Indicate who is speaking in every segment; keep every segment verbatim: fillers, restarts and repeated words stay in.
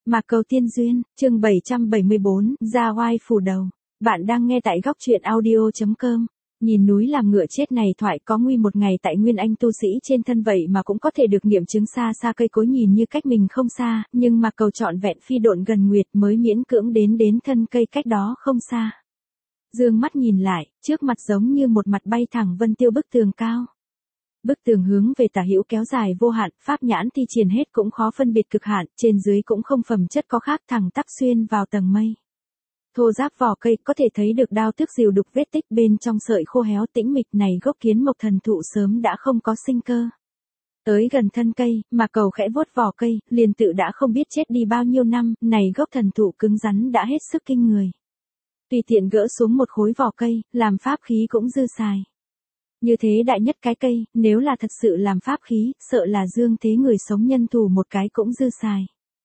Speaker 1: Mạc Cầu Tiên Duyên, chương bảy trăm bảy mươi bốn, Ra Oai Phủ Đầu. Bạn đang nghe tại góc truyện audio chấm com. Nhìn núi làm ngựa chết này thoại có nguy một ngày tại Nguyên Anh tu sĩ trên thân vậy mà cũng có thể được nghiệm chứng xa xa cây cối nhìn như cách mình không xa, nhưng Mạc Cầu trọn vẹn phi độn gần nguyệt mới miễn cưỡng đến đến thân cây cách đó không xa. Dương mắt nhìn lại, trước mặt giống như một mặt bay thẳng vân tiêu bức tường cao. Bức tường hướng về tả hữu kéo dài vô hạn, pháp nhãn thi triển hết cũng khó phân biệt cực hạn, trên dưới cũng không phẩm chất có khác, thẳng tắp xuyên vào tầng mây. Thô ráp vỏ cây có thể thấy được đao tước rìu đục vết tích bên trong sợi khô héo tĩnh mịch này, gốc kiến mộc thần thụ sớm đã không có sinh cơ. Tới gần thân cây, mà Cầu khẽ vuốt vỏ cây, liền tự đã không biết chết đi bao nhiêu năm, này gốc thần thụ cứng rắn đã hết sức kinh người. Tùy tiện gỡ xuống một khối vỏ cây, làm pháp khí cũng dư xài. Như thế đại nhất cái cây, nếu là thật sự làm pháp khí, sợ là dương thế người sống nhân thủ một cái cũng dư xài.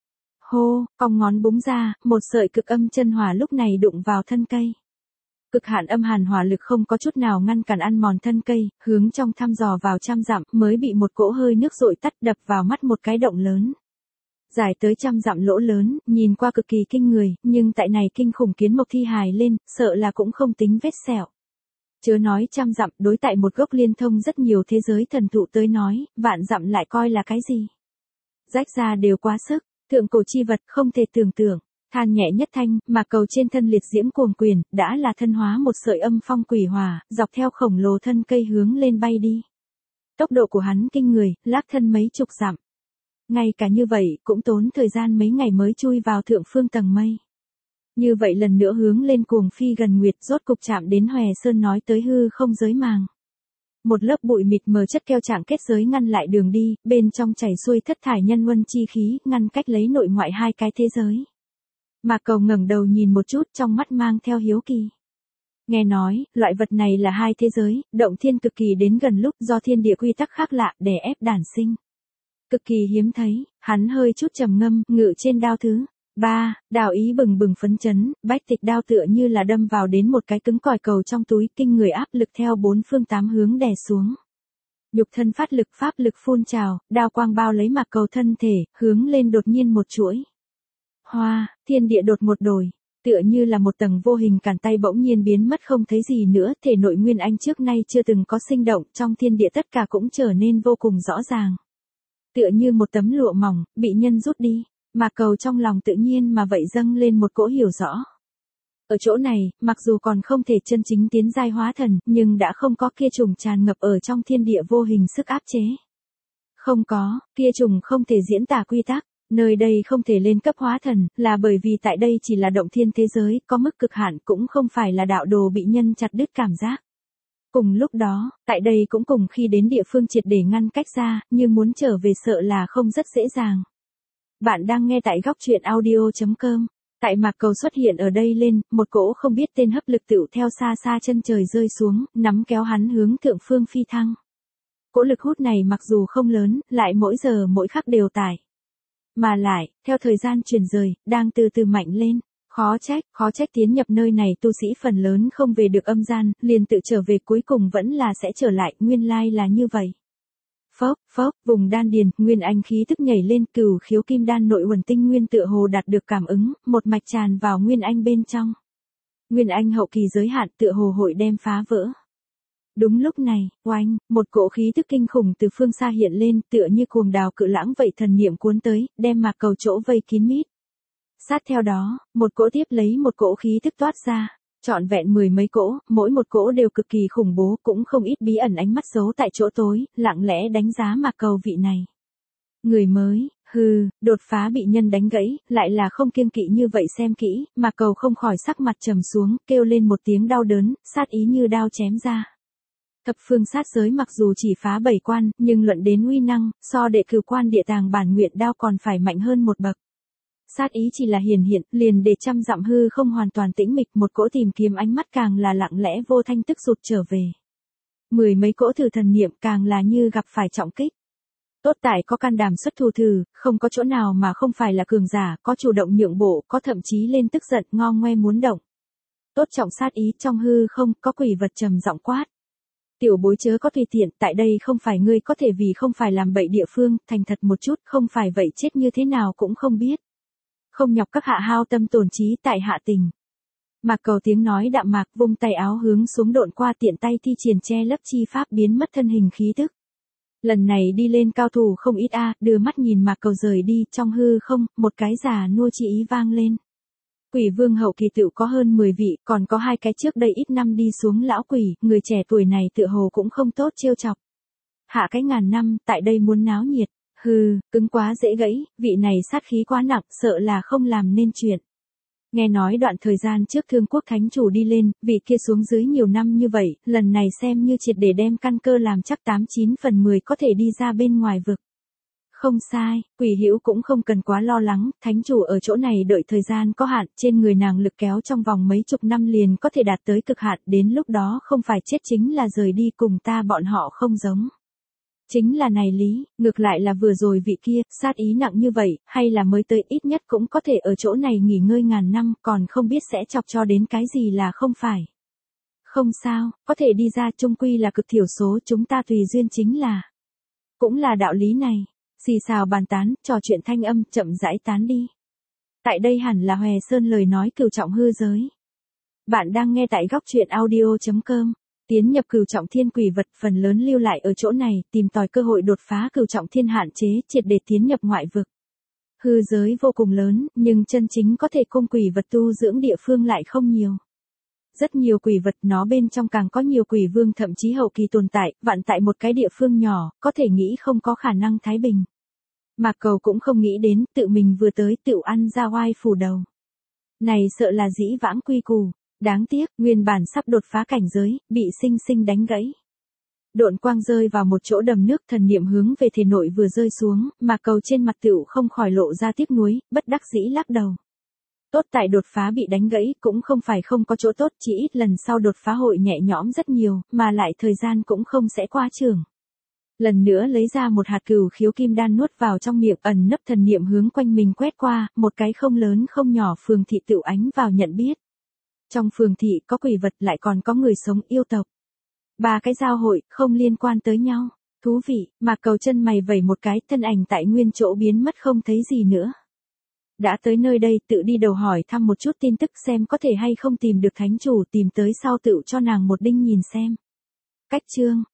Speaker 1: Hô, cong ngón búng ra, một sợi cực âm chân hỏa lúc này đụng vào thân cây. Cực hạn âm hàn hỏa lực không có chút nào ngăn cản ăn mòn thân cây, hướng trong thăm dò vào trăm dặm mới bị một cỗ hơi nước dội tắt đập vào mắt một cái động lớn. Dài tới trăm dặm lỗ lớn, nhìn qua cực kỳ kinh người, nhưng tại này kinh khủng kiến mộc thi hài lên, sợ là cũng không tính vết sẹo. Chớ nói trăm dặm, đối tại một gốc liên thông rất nhiều thế giới thần thụ tới nói, vạn dặm lại coi là cái gì. Rách ra đều quá sức, thượng cổ chi vật không thể tưởng tượng, than nhẹ nhất thanh, mà Cầu trên thân liệt diễm cuồng quyền, đã là thân hóa một sợi âm phong quỷ hỏa, dọc theo khổng lồ thân cây hướng lên bay đi. Tốc độ của hắn kinh người, lác thân mấy chục dặm. Ngay cả như vậy, cũng tốn thời gian mấy ngày mới chui vào thượng phương tầng mây. Như vậy lần nữa hướng lên cuồng phi gần nguyệt, rốt cục chạm đến Hòe Sơn nói tới hư không giới màng. Một lớp bụi mịt mờ chất keo trạng kết giới ngăn lại đường đi, bên trong chảy xuôi thất thải nhân luân chi khí, ngăn cách lấy nội ngoại hai cái thế giới. Mạc Cầu ngẩng đầu nhìn một chút, trong mắt mang theo hiếu kỳ. Nghe nói, loại vật này là hai thế giới, động thiên cực kỳ đến gần lúc do thiên địa quy tắc khác lạ, đè ép đản sinh. Cực kỳ hiếm thấy, hắn hơi chút trầm ngâm, ngự trên đao thứ. Ba, đào ý bừng bừng phấn chấn, bách tịch đao tựa như là đâm vào đến một cái cứng cỏi cầu trong túi, kinh người áp lực theo bốn phương tám hướng đè xuống. Nhục thân phát lực, pháp lực phun trào, đao quang bao lấy Mạc Cầu thân thể, hướng lên đột nhiên một chuỗi. Hoa, thiên địa đột một đổi, tựa như là một tầng vô hình cản tay bỗng nhiên biến mất không thấy gì nữa, thể nội Nguyên Anh trước nay chưa từng có sinh động, trong thiên địa tất cả cũng trở nên vô cùng rõ ràng. Tựa như một tấm lụa mỏng, bị nhân rút đi. Mạc Cầu trong lòng tự nhiên mà vậy dâng lên một cỗ hiểu rõ. Ở chỗ này, mặc dù còn không thể chân chính tiến giai hóa thần, nhưng đã không có kia trùng tràn ngập ở trong thiên địa vô hình sức áp chế. Không có, kia trùng không thể diễn tả quy tắc, nơi đây không thể lên cấp hóa thần, là bởi vì tại đây chỉ là động thiên thế giới, có mức cực hạn, cũng không phải là đạo đồ bị nhân chặt đứt cảm giác. Cùng lúc đó, tại đây cũng cùng khi đến địa phương triệt để ngăn cách ra, nhưng muốn trở về sợ là không rất dễ dàng. Bạn đang nghe tại góc truyện audio chấm com. Tại Mạc Cầu xuất hiện ở đây lên, một cỗ không biết tên hấp lực tựu theo xa xa chân trời rơi xuống, nắm kéo hắn hướng thượng phương phi thăng. Cỗ lực hút này mặc dù không lớn, lại mỗi giờ mỗi khắc đều tải. Mà lại, theo thời gian chuyển rời, đang từ từ mạnh lên. Khó trách, khó trách tiến nhập nơi này tu sĩ phần lớn không về được âm gian, liền tự trở về cuối cùng vẫn là sẽ trở lại, nguyên lai là như vậy. Phốc, phốc, vùng đan điền, Nguyên Anh khí tức nhảy lên, cửu khiếu kim đan nội uẩn tinh nguyên tựa hồ đạt được cảm ứng, một mạch tràn vào Nguyên Anh bên trong. Nguyên Anh hậu kỳ giới hạn tựa hồ hội đem phá vỡ. Đúng lúc này, oanh, một cỗ khí tức kinh khủng từ phương xa hiện lên, tựa như cuồng đào cự lãng vậy, thần niệm cuốn tới, đem Mạc Cầu chỗ vây kín mít. Sát theo đó, một cỗ tiếp lấy một cỗ khí tức toát ra. Trọn vẹn mười mấy cỗ, mỗi một cỗ đều cực kỳ khủng bố, cũng không ít bí ẩn ánh mắt giấu tại chỗ tối, lặng lẽ đánh giá Mạc Cầu vị này. Người mới, hừ, đột phá bị nhân đánh gãy, lại là không kiêng kỵ như vậy xem kỹ, Mạc Cầu không khỏi sắc mặt trầm xuống, kêu lên một tiếng đau đớn, sát ý như đao chém ra. Thập phương sát giới mặc dù chỉ phá bảy quan, nhưng luận đến uy năng, so đệ cửu quan địa tàng bản nguyện đao còn phải mạnh hơn một bậc. Sát ý chỉ là hiển hiện, liền để trăm dặm hư không hoàn toàn tĩnh mịch, một cỗ tìm kiếm ánh mắt càng là lặng lẽ vô thanh tức rụt trở về. Mười mấy cỗ thử thần niệm càng là như gặp phải trọng kích. Tốt tại có can đảm xuất thủ thử, không có chỗ nào mà không phải là cường giả, có chủ động nhượng bộ, có thậm chí lên tức giận ngo ngoe muốn động. Tốt trọng sát ý trong hư không, có quỷ vật trầm giọng quát. Tiểu bối chớ có tùy tiện, tại đây không phải ngươi có thể vì không phải làm bậy địa phương, thành thật một chút, không phải vậy chết như thế nào cũng không biết. Không nhọc các hạ hao tâm tổn trí tại hạ tình. Mạc Cầu tiếng nói đạm mạc, vung tay áo hướng xuống độn qua, tiện tay thi triển che lấp chi pháp biến mất thân hình khí tức. Lần này đi lên cao thủ không ít a, đưa mắt nhìn Mạc Cầu rời đi, trong hư không, một cái già nua chi ý vang lên. Quỷ vương hậu kỳ tựu có hơn mười vị, còn có hai cái trước đây ít năm đi xuống lão quỷ, người trẻ tuổi này tựa hồ cũng không tốt trêu chọc. Hạ cái ngàn năm, tại đây muốn náo nhiệt, hừ, cứng quá dễ gãy, vị này sát khí quá nặng, sợ là không làm nên chuyện. Nghe nói đoạn thời gian trước Thương Quốc Thánh Chủ đi lên, vị kia xuống dưới nhiều năm như vậy, lần này xem như triệt để đem căn cơ làm chắc tám chín phần mười có thể đi ra bên ngoài vực. Không sai, Quỷ Hữu cũng không cần quá lo lắng, Thánh Chủ ở chỗ này đợi thời gian có hạn, trên người nàng lực kéo trong vòng mấy chục năm liền có thể đạt tới cực hạn, đến lúc đó không phải chết chính là rời đi, cùng ta bọn họ không giống. Chính là này lý, ngược lại là vừa rồi vị kia, sát ý nặng như vậy, hay là mới tới ít nhất cũng có thể ở chỗ này nghỉ ngơi ngàn năm, còn không biết sẽ chọc cho đến cái gì là không phải. Không sao, có thể đi ra chung quy là cực thiểu số, chúng ta tùy duyên chính là. Cũng là đạo lý này, xì xào bàn tán, trò chuyện thanh âm, chậm rãi tán đi. Tại đây hẳn là Hòe Sơn lời nói cửu trọng hư giới. Bạn đang nghe tại góc truyện audio chấm com. Tiến nhập cửu trọng thiên quỷ vật, phần lớn lưu lại ở chỗ này, tìm tòi cơ hội đột phá cửu trọng thiên hạn chế, triệt để tiến nhập ngoại vực. Hư giới vô cùng lớn, nhưng chân chính có thể cung quỷ vật tu dưỡng địa phương lại không nhiều. Rất nhiều quỷ vật, nó bên trong càng có nhiều quỷ vương thậm chí hậu kỳ tồn tại, vạn tại một cái địa phương nhỏ, có thể nghĩ không có khả năng thái bình. Mạc Cầu cũng không nghĩ đến, tự mình vừa tới tựu ăn ra oai phủ đầu. Này sợ là dĩ vãng quy củ. Đáng tiếc, nguyên bản sắp đột phá cảnh giới, bị sinh sinh đánh gãy. Độn quang rơi vào một chỗ đầm nước, thần niệm hướng về thể nội vừa rơi xuống, mà Cầu trên mặt tựu không khỏi lộ ra tiếc nuối, bất đắc dĩ lắc đầu. Tốt tại đột phá bị đánh gãy, cũng không phải không có chỗ tốt, chỉ ít lần sau đột phá hội nhẹ nhõm rất nhiều, mà lại thời gian cũng không sẽ qua trường. Lần nữa lấy ra một hạt cửu khiếu kim đan nuốt vào trong miệng, ẩn nấp thần niệm hướng quanh mình quét qua, một cái không lớn không nhỏ phường thị tựu ánh vào nhận biết. Trong phường thị có quỷ vật, lại còn có người sống yêu tộc. Ba cái giao hội, không liên quan tới nhau. Thú vị, Mạc Cầu chân mày vẩy một cái, thân ảnh tại nguyên chỗ biến mất không thấy gì nữa. Đã tới nơi đây, tự đi đầu hỏi thăm một chút tin tức xem có thể hay không tìm được thánh chủ, tìm tới sau tự cho nàng một đinh nhìn xem. Cách chương,